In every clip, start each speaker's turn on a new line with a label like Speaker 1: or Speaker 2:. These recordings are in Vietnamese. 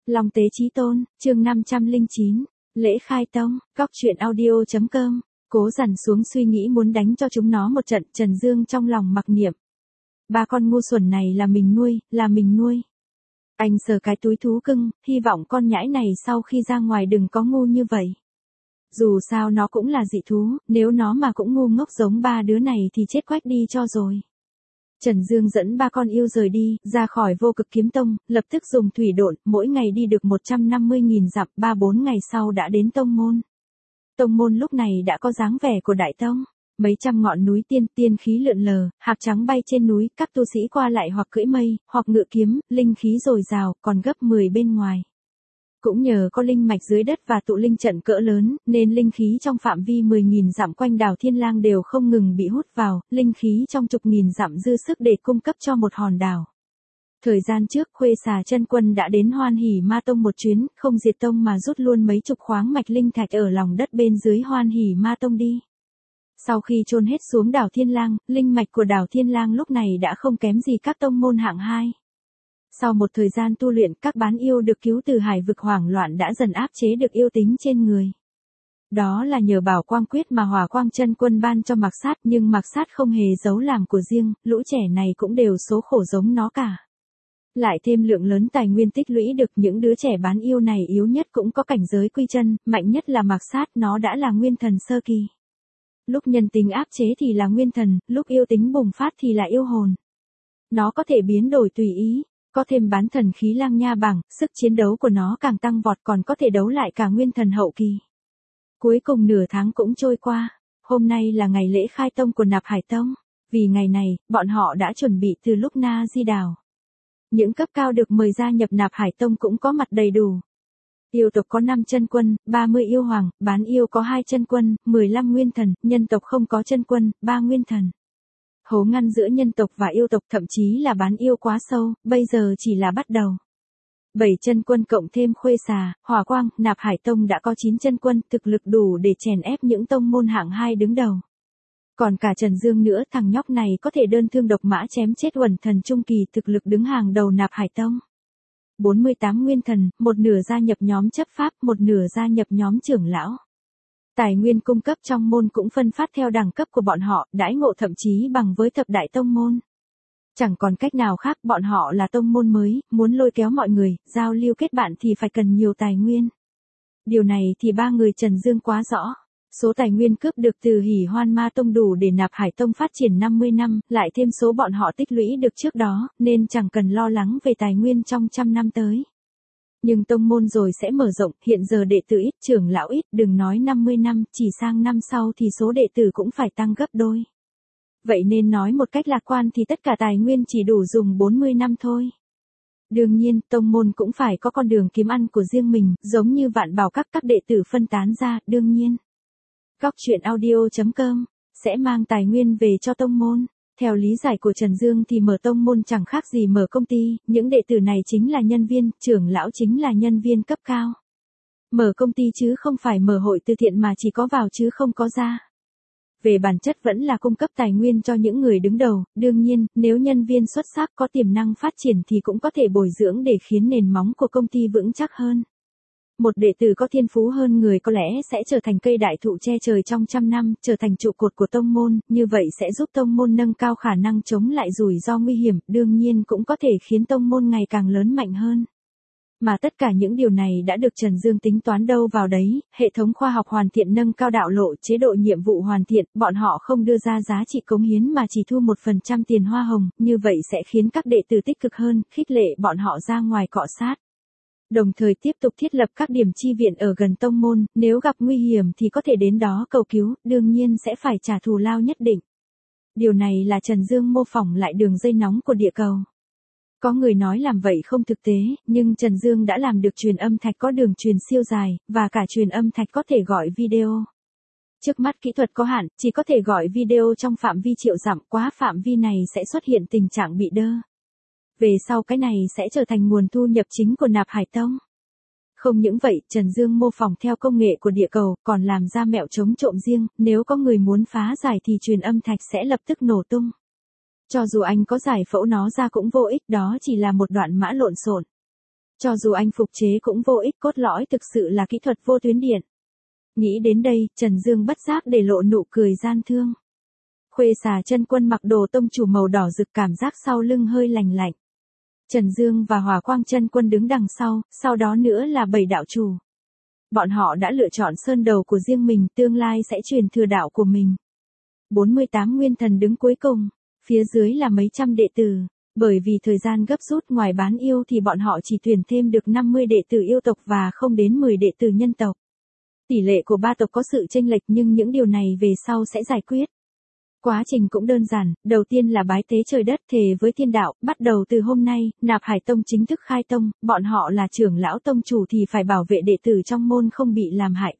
Speaker 1: Long Tế Chí Tôn, chương 509, lễ khai tông, góc truyện audio.com. Cố dằn xuống suy nghĩ muốn đánh cho chúng nó một trận, Trần Dương trong lòng mặc niệm. Ba con ngu xuẩn này là mình nuôi. Anh sờ cái túi thú cưng, hy vọng con nhãi này sau khi ra ngoài đừng có ngu như vậy. Dù sao nó cũng là dị thú, nếu nó mà cũng ngu ngốc giống ba đứa này thì chết quách đi cho rồi. Trần Dương dẫn ba con yêu rời đi, ra khỏi Vô Cực Kiếm Tông, lập tức dùng thủy độn, mỗi ngày đi được 150.000 dặm, 3-4 ngày sau đã đến tông môn. Tông môn lúc này đã có dáng vẻ của đại tông, mấy trăm ngọn núi tiên khí lượn lờ, hạc trắng bay trên núi, các tu sĩ qua lại hoặc cưỡi mây, hoặc ngự kiếm, linh khí dồi dào, còn gấp 10 bên ngoài. Cũng nhờ có linh mạch dưới đất và tụ linh trận cỡ lớn, nên linh khí trong phạm vi 10.000 dặm quanh đảo Thiên Lang đều không ngừng bị hút vào, linh khí trong chục nghìn dặm dư sức để cung cấp cho một hòn đảo. Thời gian trước Khuê Xà Chân Quân đã đến Hoan Hỷ Ma Tông một chuyến, không diệt tông mà rút luôn mấy chục khoáng mạch linh thạch ở lòng đất bên dưới Hoan Hỷ Ma Tông đi. Sau khi chôn hết xuống đảo Thiên Lang, linh mạch của đảo Thiên Lang lúc này đã không kém gì các tông môn hạng 2. Sau một thời gian tu luyện, các bán yêu được cứu từ hải vực hoảng loạn đã dần áp chế được yêu tính trên người. Đó là nhờ bảo quang quyết mà Hỏa Quang Chân Quân ban cho Mạc Sát, nhưng Mạc Sát không hề giấu làm của riêng, lũ trẻ này cũng đều số khổ giống nó cả. Lại thêm lượng lớn tài nguyên tích lũy được, những đứa trẻ bán yêu này yếu nhất cũng có cảnh giới quy chân, mạnh nhất là Mạc Sát, nó đã là nguyên thần sơ kỳ. Lúc nhân tính áp chế thì là nguyên thần, lúc yêu tính bùng phát thì là yêu hồn. Nó có thể biến đổi tùy ý. Có thêm bán thần khí lang nha bảng, sức chiến đấu của nó càng tăng vọt, còn có thể đấu lại cả nguyên thần hậu kỳ. Cuối cùng nửa tháng cũng trôi qua, hôm nay là ngày lễ khai tông của Nạp Hải Tông. Vì ngày này, bọn họ đã chuẩn bị từ lúc Na Di đảo. Những cấp cao được mời gia nhập Nạp Hải Tông cũng có mặt đầy đủ. Yêu tộc có 5 chân quân, 30 yêu hoàng, bán yêu có 2 chân quân, 15 nguyên thần, nhân tộc không có chân quân, 3 nguyên thần. Hố ngăn giữa nhân tộc và yêu tộc, thậm chí là bán yêu quá sâu, bây giờ chỉ là bắt đầu. 7 chân quân cộng thêm Khuê Xà, Hỏa Quang, Nạp Hải Tông đã có 9 chân quân, thực lực đủ để chèn ép những tông môn hạng 2 đứng đầu. Còn cả Trần Dương nữa, thằng nhóc này có thể đơn thương độc mã chém chết Uẩn Thần trung kỳ, thực lực đứng hàng đầu Nạp Hải Tông. 48 nguyên thần, một nửa gia nhập nhóm chấp pháp, một nửa gia nhập nhóm trưởng lão. Tài nguyên cung cấp trong môn cũng phân phát theo đẳng cấp của bọn họ, đãi ngộ thậm chí bằng với thập đại tông môn. Chẳng còn cách nào khác, bọn họ là tông môn mới, muốn lôi kéo mọi người, giao lưu kết bạn thì phải cần nhiều tài nguyên. Điều này thì ba người Trần Dương quá rõ. Số tài nguyên cướp được từ Hỉ Hoan Ma Tông đủ để Nạp Hải Tông phát triển 50 năm, lại thêm số bọn họ tích lũy được trước đó, nên chẳng cần lo lắng về tài nguyên trong 100 năm tới. Nhưng tông môn rồi sẽ mở rộng, hiện giờ đệ tử ít, trưởng lão ít, đừng nói 50 năm, chỉ sang năm sau thì số đệ tử cũng phải tăng gấp đôi. Vậy nên nói một cách lạc quan thì tất cả tài nguyên chỉ đủ dùng 40 năm thôi. Đương nhiên, tông môn cũng phải có con đường kiếm ăn của riêng mình, giống như Vạn Bảo các đệ tử phân tán ra, đương nhiên. Góc truyện audio.com sẽ mang tài nguyên về cho tông môn. Theo lý giải của Trần Dương thì mở tông môn chẳng khác gì mở công ty, những đệ tử này chính là nhân viên, trưởng lão chính là nhân viên cấp cao. Mở công ty chứ không phải mở hội từ thiện mà chỉ có vào chứ không có ra. Về bản chất vẫn là cung cấp tài nguyên cho những người đứng đầu, đương nhiên, nếu nhân viên xuất sắc có tiềm năng phát triển thì cũng có thể bồi dưỡng để khiến nền móng của công ty vững chắc hơn. Một đệ tử có thiên phú hơn người có lẽ sẽ trở thành cây đại thụ che trời trong 100 năm, trở thành trụ cột của tông môn, như vậy sẽ giúp tông môn nâng cao khả năng chống lại rủi ro nguy hiểm, đương nhiên cũng có thể khiến tông môn ngày càng lớn mạnh hơn. Mà tất cả những điều này đã được Trần Dương tính toán đâu vào đấy, hệ thống khoa học hoàn thiện nâng cao đạo lộ, chế độ nhiệm vụ hoàn thiện, bọn họ không đưa ra giá trị cống hiến mà chỉ thu 1% tiền hoa hồng, như vậy sẽ khiến các đệ tử tích cực hơn, khích lệ bọn họ ra ngoài cọ sát. Đồng thời tiếp tục thiết lập các điểm chi viện ở gần tông môn, nếu gặp nguy hiểm thì có thể đến đó cầu cứu, đương nhiên sẽ phải trả thù lao nhất định. Điều này là Trần Dương mô phỏng lại đường dây nóng của địa cầu. Có người nói làm vậy không thực tế, nhưng Trần Dương đã làm được truyền âm thạch có đường truyền siêu dài, và cả truyền âm thạch có thể gọi video. Trước mắt kỹ thuật có hạn, chỉ có thể gọi video trong phạm vi triệu dặm, quá phạm vi này sẽ xuất hiện tình trạng bị đơ. Về sau cái này sẽ trở thành nguồn thu nhập chính của Nạp Hải Tông. Không những vậy, Trần Dương mô phỏng theo công nghệ của địa cầu, còn làm ra mẹo chống trộm riêng, nếu có người muốn phá giải thì truyền âm thạch sẽ lập tức nổ tung. Cho dù anh có giải phẫu nó ra cũng vô ích, đó chỉ là một đoạn mã lộn xộn. Cho dù anh phục chế cũng vô ích, cốt lõi thực sự là kỹ thuật vô tuyến điện. Nghĩ đến đây, Trần Dương bất giác để lộ nụ cười gian thương. Khuê Xà Chân Quân mặc đồ tông chủ màu đỏ rực, cảm giác sau lưng hơi lành lạnh. Trần Dương và Hỏa Quang Chân Quân đứng đằng sau đó nữa là 7 đạo chủ. Bọn họ đã lựa chọn sơn đầu của riêng mình, tương lai sẽ truyền thừa đạo của mình. 48 nguyên thần đứng cuối cùng, phía dưới là mấy trăm đệ tử. Bởi vì thời gian gấp rút, ngoài bán yêu thì bọn họ chỉ tuyển thêm được 50 đệ tử yêu tộc và không đến 10 đệ tử nhân tộc. Tỷ lệ của ba tộc có sự chênh lệch nhưng những điều này về sau sẽ giải quyết. Quá trình cũng đơn giản, đầu tiên là bái tế trời đất, thề với thiên đạo, bắt đầu từ hôm nay, Nạp Hải Tông chính thức khai tông, bọn họ là trưởng lão tông chủ thì phải bảo vệ đệ tử trong môn không bị làm hại.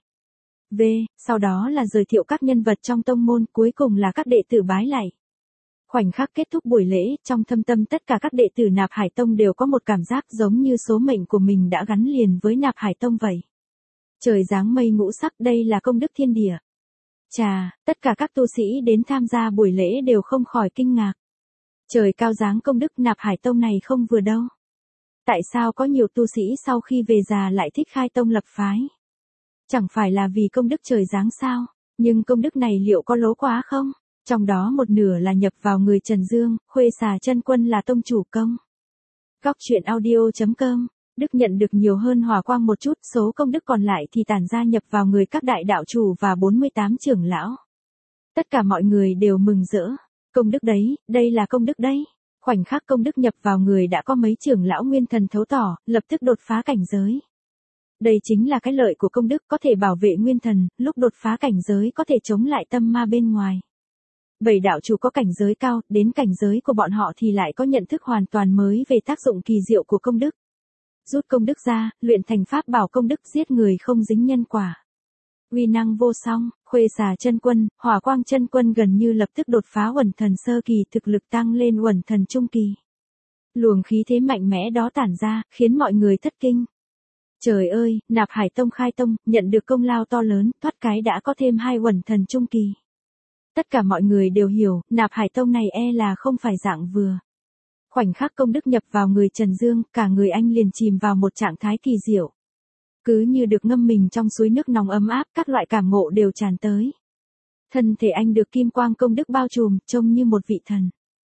Speaker 1: Sau đó là giới thiệu các nhân vật trong tông môn, cuối cùng là các đệ tử bái lạy. Khoảnh khắc kết thúc buổi lễ, trong thâm tâm tất cả các đệ tử Nạp Hải Tông đều có một cảm giác giống như số mệnh của mình đã gắn liền với Nạp Hải Tông vậy. Trời giáng mây ngũ sắc, đây là công đức thiên địa. Chà, tất cả các tu sĩ đến tham gia buổi lễ đều không khỏi kinh ngạc. Trời cao giáng công đức, Nạp Hải Tông này không vừa đâu. Tại sao có nhiều tu sĩ sau khi về già lại thích khai tông lập phái? Chẳng phải là vì công đức trời giáng sao? Nhưng công đức này liệu có lố quá không? Trong đó một nửa là nhập vào người Trần Dương, Khuê Xà Chân Quân là tông chủ công. Góc truyện audio.com, Đức nhận được nhiều hơn Hỏa Quang một chút, số công đức còn lại thì tản ra nhập vào người các đại đạo chủ và 48 trưởng lão. Tất cả mọi người đều mừng rỡ. Công đức đấy, đây là công đức đấy. Khoảnh khắc công đức nhập vào người đã có mấy trưởng lão nguyên thần thấu tỏ, lập tức đột phá cảnh giới. Đây chính là cái lợi của công đức, có thể bảo vệ nguyên thần, lúc đột phá cảnh giới có thể chống lại tâm ma bên ngoài. 7 đạo chủ có cảnh giới cao, đến cảnh giới của bọn họ thì lại có nhận thức hoàn toàn mới về tác dụng kỳ diệu của công đức. Rút công đức ra, luyện thành pháp bảo công đức, giết người không dính nhân quả. Uy năng vô song, Khuê Xà Chân Quân, Hỏa Quang Chân Quân gần như lập tức đột phá uẩn thần sơ kỳ, thực lực tăng lên uẩn thần trung kỳ. Luồng khí thế mạnh mẽ đó tản ra, khiến mọi người thất kinh. Trời ơi, Nạp Hải Tông khai tông, nhận được công lao to lớn, thoát cái đã có thêm 2 uẩn thần trung kỳ. Tất cả mọi người đều hiểu, Nạp Hải Tông này là không phải dạng vừa. Khoảnh khắc công đức nhập vào người Trần Dương, cả người anh liền chìm vào một trạng thái kỳ diệu. Cứ như được ngâm mình trong suối nước nóng ấm áp, các loại cảm ngộ đều tràn tới. Thân thể anh được kim quang công đức bao trùm, trông như một vị thần.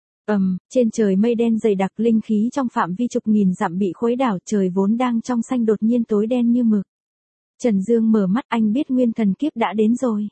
Speaker 1: Trên trời mây đen dày đặc, linh khí trong phạm vi chục nghìn dặm bị khuấy đảo, trời vốn đang trong xanh đột nhiên tối đen như mực. Trần Dương mở mắt, anh biết nguyên thần kiếp đã đến rồi.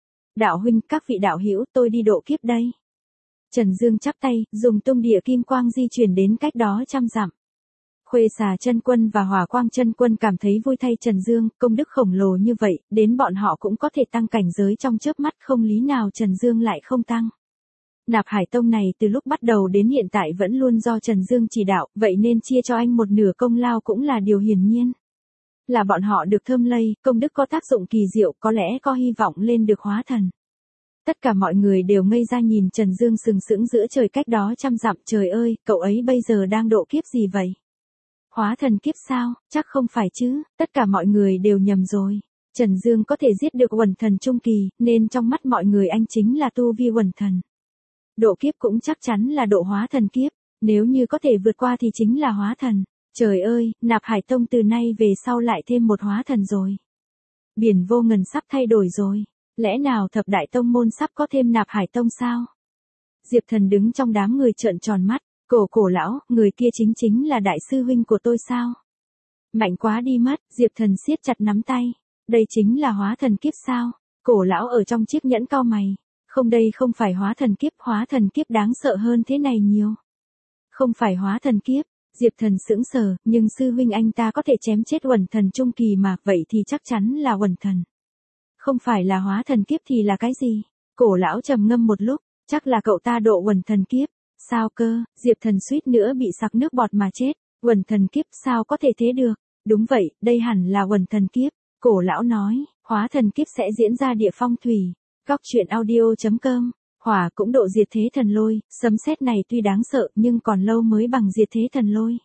Speaker 1: Đạo huynh, các vị đạo hữu, tôi đi độ kiếp đây. Trần Dương chắp tay, dùng tung địa kim quang di chuyển đến cách đó trăm dặm. Khuê Xà Chân Quân và Hỏa Quang Chân Quân cảm thấy vui thay Trần Dương, công đức khổng lồ như vậy, đến bọn họ cũng có thể tăng cảnh giới trong chớp mắt, không lý nào Trần Dương lại không tăng. Nạp Hải Tông này từ lúc bắt đầu đến hiện tại vẫn luôn do Trần Dương chỉ đạo, vậy nên chia cho anh một nửa công lao cũng là điều hiển nhiên. Là bọn họ được thơm lây, công đức có tác dụng kỳ diệu, có lẽ có hy vọng lên được hóa thần. Tất cả mọi người đều ngây ra nhìn Trần Dương sừng sững giữa trời cách đó trăm dặm. Trời ơi, cậu ấy bây giờ đang độ kiếp gì vậy? Hóa thần kiếp sao? Chắc không phải chứ, tất cả mọi người đều nhầm rồi. Trần Dương có thể giết được uẩn thần trung kỳ, nên trong mắt mọi người anh chính là tu vi uẩn thần. Độ kiếp cũng chắc chắn là độ hóa thần kiếp, nếu như có thể vượt qua thì chính là hóa thần. Trời ơi, Nạp Hải Tông từ nay về sau lại thêm một hóa thần rồi. Biển vô ngần sắp thay đổi rồi. Lẽ nào thập đại tông môn sắp có thêm Nạp Hải Tông sao? Diệp Thần đứng trong đám người trợn tròn mắt, cổ lão, người kia chính là đại sư huynh của tôi sao? Mạnh quá đi mất, Diệp Thần siết chặt nắm tay. Đây chính là hóa thần kiếp sao? Cổ lão ở trong chiếc nhẫn cau mày. Không, đây không phải hóa thần kiếp đáng sợ hơn thế này nhiều. Không phải hóa thần kiếp, Diệp Thần sững sờ, nhưng sư huynh anh ta có thể chém chết uẩn thần trung kỳ mà, vậy thì chắc chắn là uẩn thần. Không phải là hóa thần kiếp thì là cái gì? Cổ lão trầm ngâm một lúc, chắc là cậu ta độ uẩn thần kiếp. Sao cơ? Diệp Thần suýt nữa bị sặc nước bọt mà chết. Uẩn thần kiếp sao có thể thế được? Đúng vậy, đây hẳn là uẩn thần kiếp. Cổ lão nói, hóa thần kiếp sẽ diễn ra địa phong thủy. Góc truyện audio.com, hỏa cũng độ diệt thế thần lôi, sấm sét này tuy đáng sợ nhưng còn lâu mới bằng diệt thế thần lôi.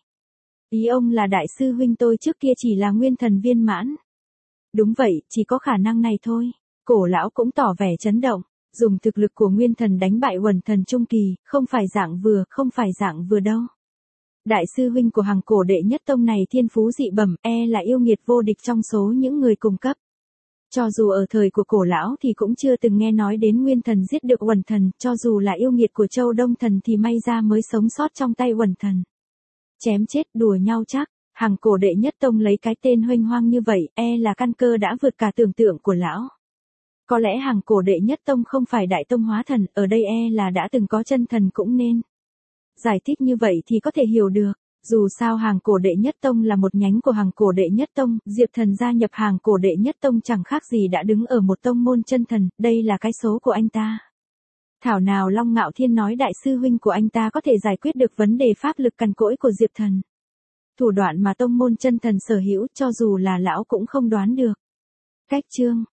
Speaker 1: Ý ông là đại sư huynh tôi trước kia chỉ là nguyên thần viên mãn. Đúng vậy, chỉ có khả năng này thôi. Cổ lão cũng tỏ vẻ chấn động, dùng thực lực của nguyên thần đánh bại uẩn thần trung kỳ, không phải dạng vừa đâu. Đại sư huynh của hàng cổ đệ nhất tông này thiên phú dị bẩm, là yêu nghiệt vô địch trong số những người cùng cấp. Cho dù ở thời của cổ lão thì cũng chưa từng nghe nói đến Nguyên Thần giết được Uẩn Thần, cho dù là yêu nghiệt của Châu Đông Thần thì may ra mới sống sót trong tay Uẩn Thần. Chém chết đùa nhau chắc, hàng cổ đệ nhất tông lấy cái tên huênh hoang như vậy, là căn cơ đã vượt cả tưởng tượng của lão. Có lẽ hàng cổ đệ nhất tông không phải đại tông hóa thần, ở đây là đã từng có chân thần cũng nên. Giải thích như vậy thì có thể hiểu được. Dù sao hàng cổ đệ nhất tông là một nhánh của hàng cổ đệ nhất tông, Diệp Thần gia nhập hàng cổ đệ nhất tông chẳng khác gì đã đứng ở một tông môn chân thần, đây là cái số của anh ta. Thảo nào Long Ngạo Thiên nói đại sư huynh của anh ta có thể giải quyết được vấn đề pháp lực cằn cỗi của Diệp Thần. Thủ đoạn mà tông môn chân thần sở hữu cho dù là lão cũng không đoán được. Cách chương